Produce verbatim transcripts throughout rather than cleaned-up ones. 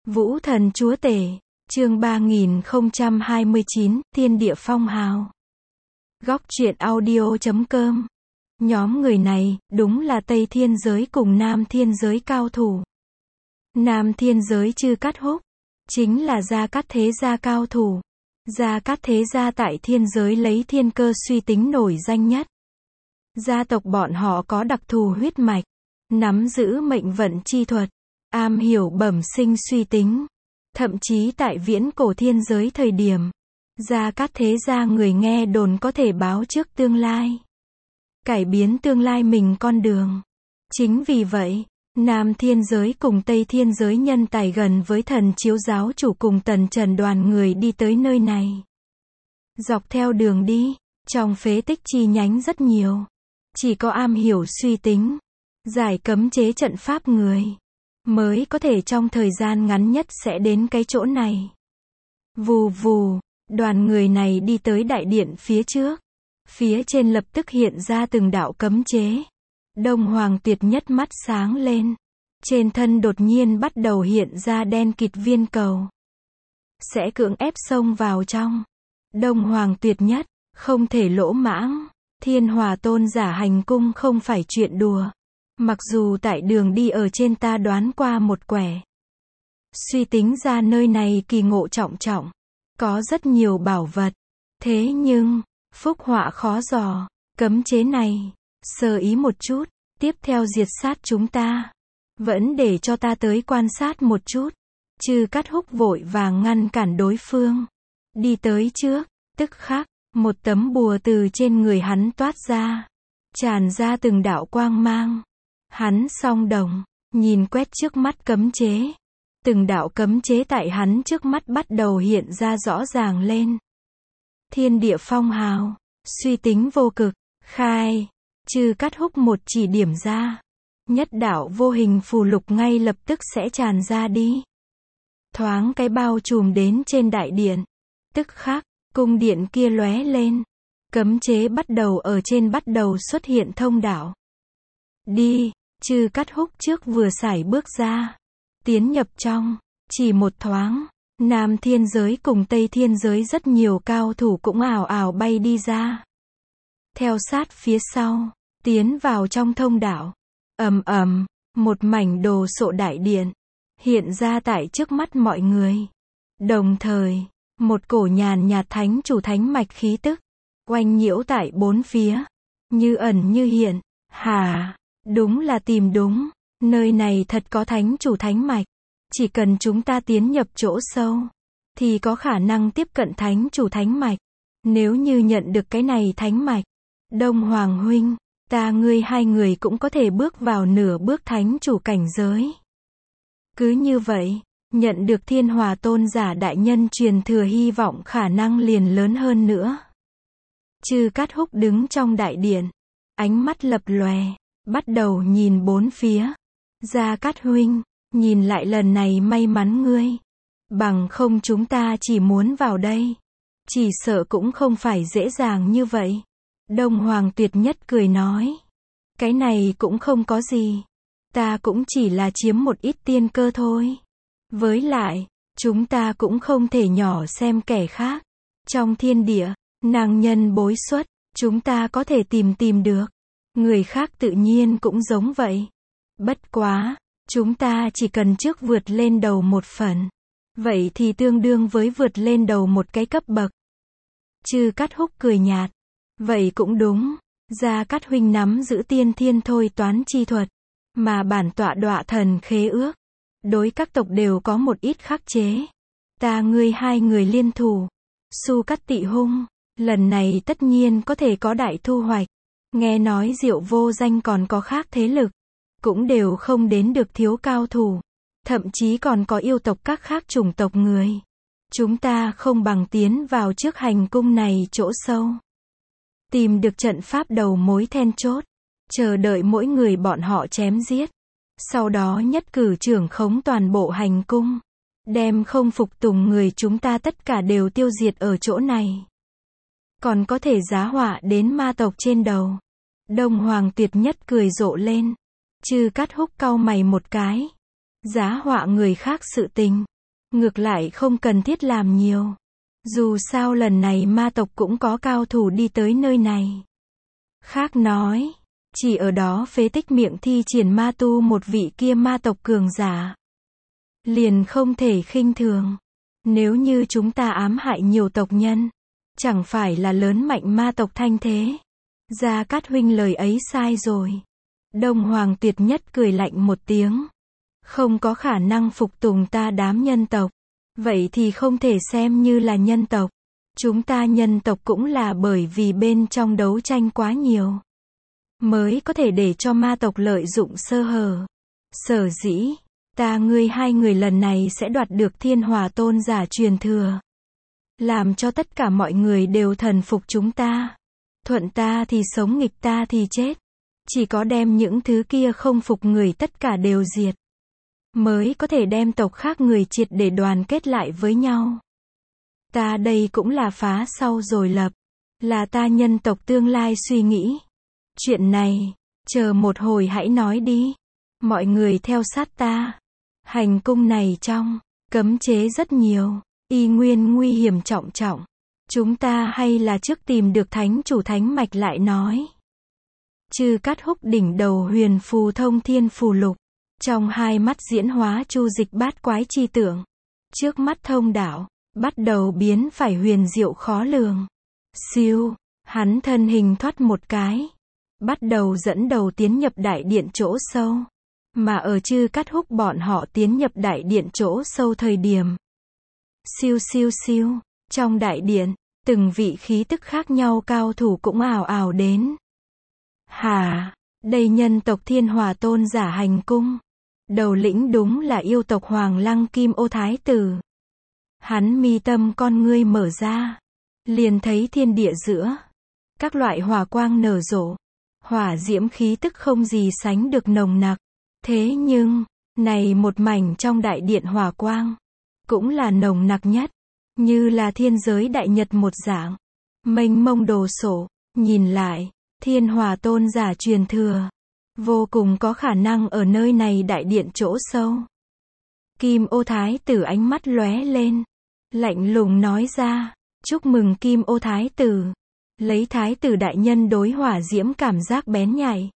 Vũ thần chúa tể, chương ba nghìn không trăm hai mươi chín, Thiên địa phong hào. Góc truyện audio chấm com. Nhóm người này, đúng là Tây Thiên giới cùng Nam Thiên giới cao thủ. Nam Thiên giới Chư Cát Húc, chính là Gia Cát Thế Gia cao thủ. Gia Cát Thế Gia tại thiên giới lấy thiên cơ suy tính nổi danh nhất. Gia tộc bọn họ có đặc thù huyết mạch, nắm giữ mệnh vận chi thuật, am hiểu bẩm sinh suy tính. Thậm chí tại viễn cổ thiên giới thời điểm, Gia Cát Thế Gia người nghe đồn có thể báo trước tương lai, cải biến tương lai mình con đường. Chính vì vậy, Nam Thiên giới cùng Tây Thiên giới nhân tài gần với Thần Chiếu giáo chủ cùng Tần Trần đoàn người đi tới nơi này. Dọc theo đường đi, trong phế tích chi nhánh rất nhiều. Chỉ có am hiểu suy tính, giải cấm chế trận pháp người, mới có thể trong thời gian ngắn nhất sẽ đến cái chỗ này. Vù vù, đoàn người này đi tới đại điện phía trước. Phía trên lập tức hiện ra từng đạo cấm chế. Đông Hoàng Tuyệt Nhất mắt sáng lên. Trên thân đột nhiên bắt đầu hiện ra đen kịt viên cầu. Sẽ cưỡng ép xông vào trong. Đông Hoàng Tuyệt Nhất, không thể lỗ mãng. Thiên Hòa tôn giả hành cung không phải chuyện đùa. Mặc dù tại đường đi ở trên ta đoán qua một quẻ. Suy tính ra nơi này kỳ ngộ trọng trọng. Có rất nhiều bảo vật. Thế nhưng, phúc họa khó dò. Cấm chế này, sơ ý một chút, tiếp theo diệt sát chúng ta. Vẫn để cho ta tới quan sát một chút. Chư Cát Húc vội vàng ngăn cản đối phương. Đi tới trước, tức khắc, một tấm bùa từ trên người hắn toát ra. Tràn ra từng đạo quang mang. Hắn song đồng, nhìn quét trước mắt cấm chế. Từng đạo cấm chế tại hắn trước mắt bắt đầu hiện ra rõ ràng lên. Thiên địa phong hào, suy tính vô cực, khai. Chư Cát Húc một chỉ điểm ra. Nhất đạo vô hình phù lục ngay lập tức sẽ tràn ra đi. Thoáng cái bao trùm đến trên đại điện. Tức khắc, cung điện kia lóe lên. Cấm chế bắt đầu ở trên bắt đầu xuất hiện thông đạo. Đi, Chư Cát Húc trước vừa sải bước ra. Tiến nhập trong, chỉ một thoáng. Nam Thiên giới cùng Tây Thiên giới rất nhiều cao thủ cũng ào ào bay đi ra. Theo sát phía sau, tiến vào trong thông đạo. Ầm ầm, một mảnh đồ sộ đại điện hiện ra tại trước mắt mọi người. Đồng thời, một cổ nhàn nhạt thánh chủ thánh mạch khí tức oanh nhiễu tại bốn phía, như ẩn như hiện. Hà, đúng là tìm đúng, nơi này thật có thánh chủ thánh mạch. Chỉ cần chúng ta tiến nhập chỗ sâu, thì có khả năng tiếp cận thánh chủ thánh mạch. Nếu như nhận được cái này thánh mạch, Đông Hoàng huynh, ta ngươi hai người cũng có thể bước vào nửa bước thánh chủ cảnh giới. Cứ như vậy, nhận được Thiên Hòa tôn giả đại nhân truyền thừa hy vọng khả năng liền lớn hơn nữa. Chư Cát Húc đứng trong đại điện, ánh mắt lập lòe, bắt đầu nhìn bốn phía. Gia Cát huynh, nhìn lại lần này may mắn ngươi. Bằng không chúng ta chỉ muốn vào đây, chỉ sợ cũng không phải dễ dàng như vậy. Đông Hoàng Tuyệt Nhất cười nói. Cái này cũng không có gì. Ta cũng chỉ là chiếm một ít tiên cơ thôi. Với lại, chúng ta cũng không thể nhỏ xem kẻ khác. Trong thiên địa, nàng nhân bối xuất, chúng ta có thể tìm tìm được. Người khác tự nhiên cũng giống vậy. Bất quá, chúng ta chỉ cần trước vượt lên đầu một phần. Vậy thì tương đương với vượt lên đầu một cái cấp bậc. Chư Cát Húc cười nhạt. Vậy cũng đúng. Gia Cát huynh nắm giữ tiên thiên thôi toán chi thuật. Mà bản tọa đọa thần khế ước. Đối các tộc đều có một ít khắc chế. Ta ngươi hai người liên thủ. Su Cát Tị hung. Lần này tất nhiên có thể có đại thu hoạch. Nghe nói Diệu Vô Danh còn có khác thế lực. Cũng đều không đến được thiếu cao thủ. Thậm chí còn có yêu tộc các khác chủng tộc người. Chúng ta không bằng tiến vào trước hành cung này chỗ sâu. Tìm được trận pháp đầu mối then chốt. Chờ đợi mỗi người bọn họ chém giết. Sau đó nhất cử trưởng khống toàn bộ hành cung. Đem không phục tùng người chúng ta tất cả đều tiêu diệt ở chỗ này. Còn có thể giá họa đến ma tộc trên đầu. Đông Hoàng Tuyệt Nhất cười rộ lên. Chư Cát Húc cau mày một cái. Giá họa người khác sự tình. Ngược lại không cần thiết làm nhiều. Dù sao lần này ma tộc cũng có cao thủ đi tới nơi này. Khác nói, chỉ ở đó phế tích miệng thi triển ma tu một vị kia ma tộc cường giả. Liền không thể khinh thường. Nếu như chúng ta ám hại nhiều tộc nhân, chẳng phải là lớn mạnh ma tộc thanh thế. Gia Cát huynh lời ấy sai rồi. Đông Hoàng Tuyệt Nhất cười lạnh một tiếng. Không có khả năng phục tùng ta đám nhân tộc. Vậy thì không thể xem như là nhân tộc. Chúng ta nhân tộc cũng là bởi vì bên trong đấu tranh quá nhiều, mới có thể để cho ma tộc lợi dụng sơ hở. Sở dĩ, ta ngươi hai người lần này sẽ đoạt được Thiên Hỏa Tôn giả truyền thừa. Làm cho tất cả mọi người đều thần phục chúng ta. Thuận ta thì sống, nghịch ta thì chết. Chỉ có đem những thứ kia không phục người tất cả đều diệt, mới có thể đem tộc khác người triệt để đoàn kết lại với nhau. Ta đây cũng là phá sau rồi lập. Là ta nhân tộc tương lai suy nghĩ. Chuyện này, chờ một hồi hãy nói đi. Mọi người theo sát ta. Hành cung này trong, cấm chế rất nhiều. Y nguyên nguy hiểm trọng trọng. Chúng ta hay là trước tìm được thánh chủ thánh mạch lại nói. Chư Cát húc đỉnh đầu huyền phù thông thiên phù lục. Trong hai mắt diễn hóa chu dịch bát quái chi tượng. Trước mắt thông đạo, bắt đầu biến phải huyền diệu khó lường. Siêu, hắn thân hình thoát một cái. Bắt đầu dẫn đầu tiến nhập đại điện chỗ sâu. Mà ở Chư Cát húc bọn họ tiến nhập đại điện chỗ sâu thời điểm. Siêu siêu siêu, trong đại điện, từng vị khí tức khác nhau cao thủ cũng ào ào đến. Hà, đây nhân tộc Thiên Hỏa Tôn giả hành cung. Đầu lĩnh đúng là yêu tộc Hoàng Lăng Kim Ô Thái Tử. Hắn mi tâm con ngươi mở ra, liền thấy thiên địa giữa các loại hỏa quang nở rộ, hỏa diễm khí tức không gì sánh được nồng nặc. Thế nhưng, này một mảnh trong đại điện hỏa quang, cũng là nồng nặc nhất, như là thiên giới đại nhật một dạng, mênh mông đồ sộ. Nhìn lại, Thiên Hỏa Tôn giả truyền thừa, vô cùng có khả năng ở nơi này đại điện chỗ sâu. Kim Ô Thái Tử ánh mắt lóe lên, lạnh lùng nói ra, chúc mừng Kim Ô Thái Tử. Lấy Thái Tử đại nhân đối hỏa diễm cảm giác bén nhạy,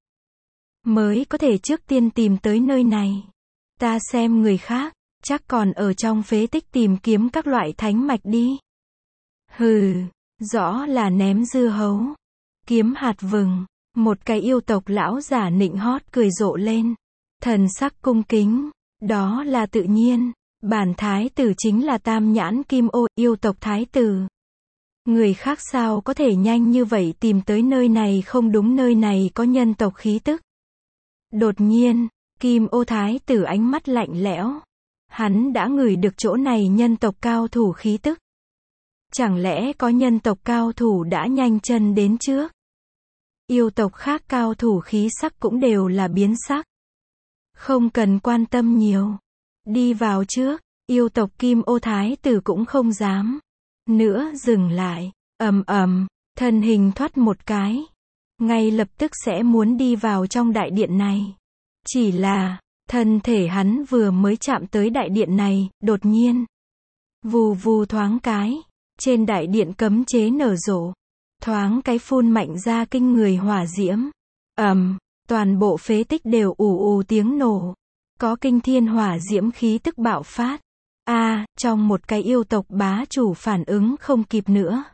mới có thể trước tiên tìm tới nơi này. Ta xem người khác, chắc còn ở trong phế tích tìm kiếm các loại thánh mạch đi. Hừ, rõ là ném dưa hấu, kiếm hạt vừng. Một cái yêu tộc lão giả nịnh hót cười rộ lên, thần sắc cung kính. Đó là tự nhiên, bản thái tử chính là Tam Nhãn Kim Ô, yêu tộc thái tử. Người khác sao có thể nhanh như vậy tìm tới nơi này, không đúng, nơi này có nhân tộc khí tức. Đột nhiên, Kim Ô Thái Tử ánh mắt lạnh lẽo. Hắn đã ngửi được chỗ này nhân tộc cao thủ khí tức. Chẳng lẽ có nhân tộc cao thủ đã nhanh chân đến trước? Yêu tộc khác cao thủ khí sắc cũng đều là biến sắc. Không cần quan tâm nhiều. Đi vào trước, yêu tộc Kim Ô Thái Tử cũng không dám nữa dừng lại. Ầm ầm, thân hình thoát một cái, ngay lập tức sẽ muốn đi vào trong đại điện này. Chỉ là, thân thể hắn vừa mới chạm tới đại điện này, đột nhiên, vù vù thoáng cái, trên đại điện cấm chế nở rộ, thoáng cái phun mạnh ra kinh người hỏa diễm. Ầm, toàn bộ phế tích đều ù ù tiếng nổ, có kinh thiên hỏa diễm khí tức bạo phát. A, à, trong một cái yêu tộc bá chủ phản ứng không kịp nữa,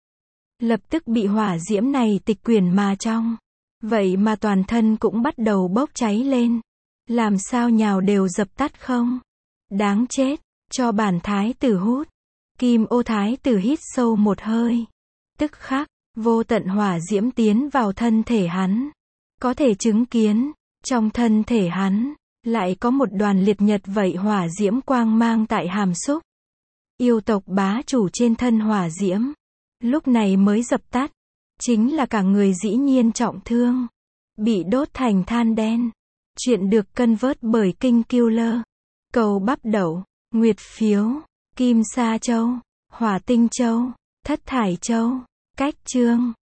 lập tức bị hỏa diễm này tịch quyển mà trong. Vậy mà toàn thân cũng bắt đầu bốc cháy lên. Làm sao nhào đều dập tắt không? Đáng chết, cho bản thái tử hút. Kim Ô Thái Tử hít sâu một hơi. Tức khắc, vô tận hỏa diễm tiến vào thân thể hắn. Có thể chứng kiến, trong thân thể hắn, lại có một đoàn liệt nhật vậy hỏa diễm quang mang tại hàm xúc. Yêu tộc bá chủ trên thân hỏa diễm, lúc này mới dập tắt. Chính là cả người dĩ nhiên trọng thương, bị đốt thành than đen. Chuyện được cân vớt bởi Kinh Killer. Cầu bắp đậu, nguyệt phiếu, kim sa châu, hỏa tinh châu, thất thải châu. Cách chương